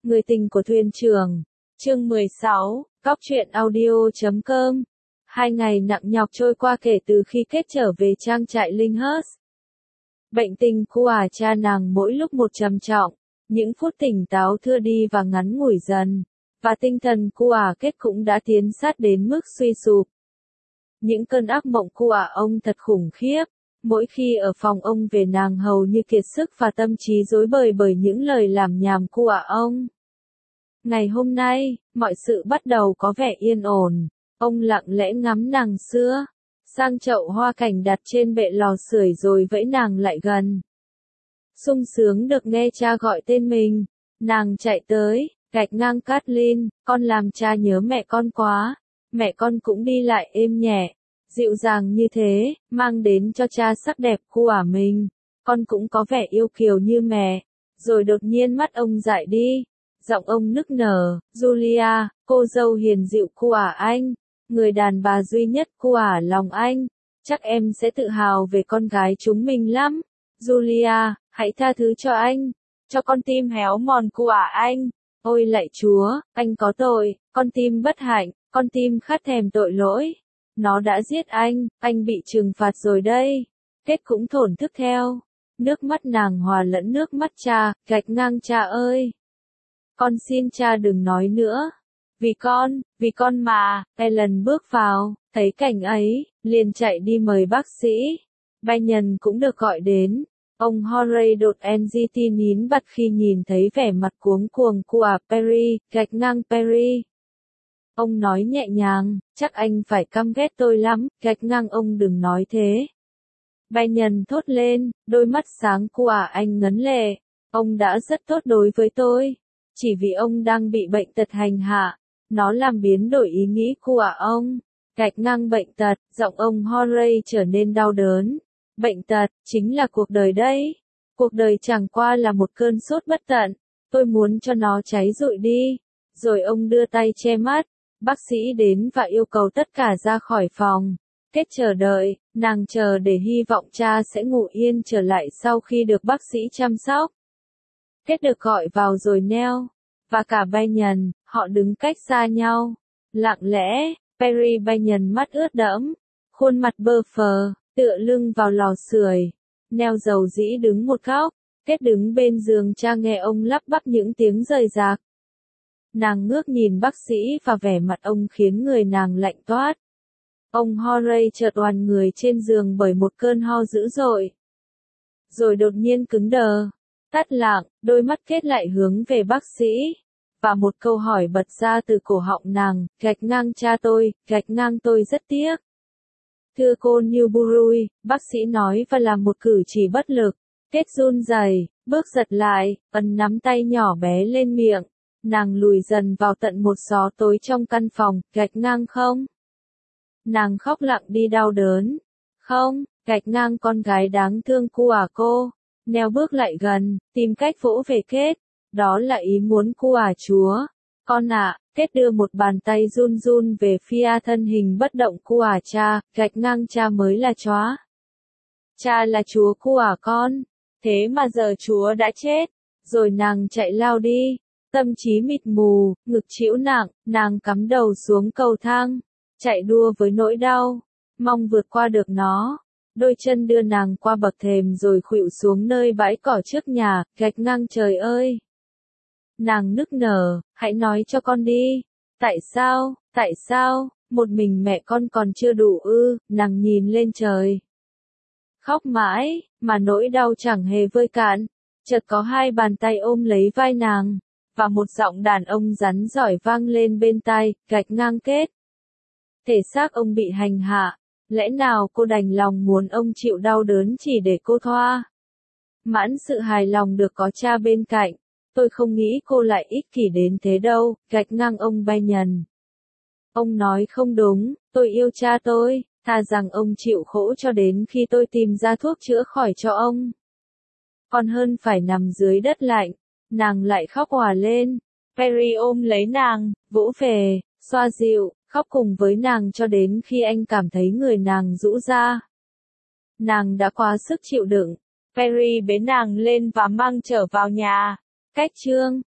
Người tình của thuyền trưởng. Chương 16, Cóc truyện audio.com. 2 ngày nặng nhọc trôi qua kể từ khi kết trở về trang trại Lyndhurst. Bệnh tình của cha nàng mỗi lúc một trầm trọng, những phút tỉnh táo thưa đi và ngắn ngủi dần, và tinh thần của kết cũng đã tiến sát đến mức suy sụp. Những cơn ác mộng của ông thật khủng khiếp, mỗi khi ở phòng ông về nàng hầu như kiệt sức và tâm trí rối bời bởi những lời lảm nhảm của ông. Ngày hôm nay, mọi sự bắt đầu có vẻ yên ổn, ông lặng lẽ ngắm nàng sữa, sang chậu hoa cảnh đặt trên bệ lò sưởi rồi vẫy nàng lại gần. Sung sướng được nghe cha gọi tên mình, nàng chạy tới, gạch ngang Kathleen, con làm cha nhớ mẹ con quá, mẹ con cũng đi lại êm nhẹ, dịu dàng như thế, mang đến cho cha sắc đẹp của mình, con cũng có vẻ yêu kiều như mẹ. Rồi đột nhiên mắt ông dại đi, giọng ông nức nở, Julia, cô dâu hiền dịu của anh, người đàn bà duy nhất của lòng anh, chắc em sẽ tự hào về con gái chúng mình lắm. Julia, hãy tha thứ cho con tim héo mòn của anh. Ôi lạy Chúa, anh có tội, con tim bất hạnh, con tim khát thèm tội lỗi. Nó đã giết anh bị trừng phạt rồi đây. Kết cũng thổn thức theo. Nước mắt nàng hòa lẫn nước mắt cha, gạch ngang cha ơi. Con xin cha đừng nói nữa. Vì con mà, Ellen bước vào, thấy cảnh ấy, liền chạy đi mời bác sĩ. Banyan cũng được gọi đến. Ông Horay đột NGT nín bặt khi nhìn thấy vẻ mặt cuống cuồng của Perry, gạch ngang Perry. Ông nói nhẹ nhàng, chắc anh phải căm ghét tôi lắm, gạch ngang ông đừng nói thế. Banyan thốt lên, đôi mắt sáng của anh ngấn lệ. Ông đã rất tốt đối với tôi. Chỉ vì ông đang bị bệnh tật hành hạ, nó làm biến đổi ý nghĩ của ông. Gạch ngang bệnh tật, giọng ông Horay trở nên đau đớn. Bệnh tật, chính là cuộc đời đấy. Cuộc đời chẳng qua là một cơn sốt bất tận. Tôi muốn cho nó cháy rụi đi. Rồi ông đưa tay che mắt. Bác sĩ đến và yêu cầu tất cả ra khỏi phòng. Kết chờ đợi, nàng chờ để hy vọng cha sẽ ngủ yên trở lại sau khi được bác sĩ chăm sóc. Kết được gọi vào rồi neo. Và cả Banyan, họ đứng cách xa nhau. Lặng lẽ, Perry Banyan mắt ướt đẫm, khuôn mặt bơ phờ, tựa lưng vào lò sưởi. Neo dầu dĩ đứng một góc, Kết đứng bên giường cha nghe ông lắp bắp những tiếng rời rạc. Nàng ngước nhìn bác sĩ và vẻ mặt ông khiến người nàng lạnh toát. Ông Horay chợt oằn người trên giường bởi một cơn ho dữ dội. Rồi đột nhiên cứng đờ, tắt lặng, đôi mắt Kết lại hướng về bác sĩ. Và một câu hỏi bật ra từ cổ họng nàng, gạch ngang cha tôi, gạch ngang tôi rất tiếc. Thưa cô Newbury, bác sĩ nói và làm một cử chỉ bất lực. Kết run rẩy, bước giật lại, ấn nắm tay nhỏ bé lên miệng. Nàng lùi dần vào tận một gió tối trong căn phòng, gạch ngang không? Nàng khóc lặng đi đau đớn. Không, gạch ngang con gái đáng thương của cô. Neo bước lại gần, tìm cách vỗ về Kết. Đó là ý muốn của Chúa. Con ạ, Kết đưa một bàn tay run run về phía thân hình bất động của cha, gạch ngang cha mới là chóa. Cha là Chúa của con. Thế mà giờ Chúa đã chết. Rồi nàng chạy lao đi. Tâm trí mịt mù, ngực trĩu nặng, nàng cắm đầu xuống cầu thang. Chạy đua với nỗi đau. Mong vượt qua được nó. Đôi chân đưa nàng qua bậc thềm rồi khuỵu xuống nơi bãi cỏ trước nhà, gạch ngang trời ơi. Nàng nức nở, hãy nói cho con đi. Tại sao, một mình mẹ con còn chưa đủ ư, nàng nhìn lên trời. Khóc mãi, mà nỗi đau chẳng hề vơi cạn. Chợt có hai bàn tay ôm lấy vai nàng, và một giọng đàn ông rắn giỏi vang lên bên tai, gạch ngang Kết. Thể xác ông bị hành hạ, lẽ nào cô đành lòng muốn ông chịu đau đớn chỉ để cô thoa? Mãn sự hài lòng được có cha bên cạnh. Tôi không nghĩ cô lại ích kỷ đến thế đâu, gạch ngang ông Banyan. Ông nói không đúng, tôi yêu cha tôi, thà rằng ông chịu khổ cho đến khi tôi tìm ra thuốc chữa khỏi cho ông. Còn hơn phải nằm dưới đất lạnh. Nàng lại khóc òa lên. Perry ôm lấy nàng, vỗ về, xoa dịu, khóc cùng với nàng cho đến khi anh cảm thấy người nàng rũ ra. Nàng đã quá sức chịu đựng. Perry bế nàng lên và mang trở vào nhà. Cách chương